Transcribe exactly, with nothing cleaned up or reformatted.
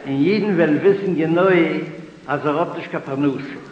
in jeden will wissen genau, als er hat nicht Kapanus.